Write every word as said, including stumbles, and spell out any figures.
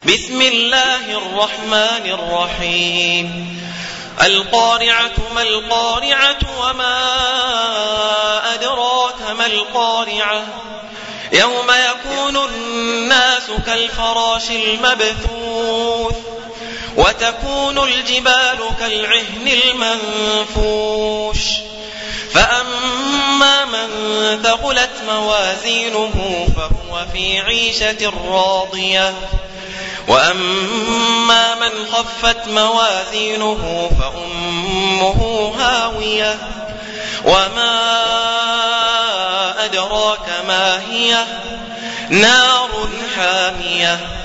بسم الله الرحمن الرحيم القارعة ما القارعة وما أدراك ما القارعة يوم يكون الناس كالفراش المبثوث وتكون الجبال كالعهن المنفوش فأما من ثقلت موازينه فهو في عيشة راضية وأما من خفت موازينه فأمه هاوية وما أدراك ما هي نار حامية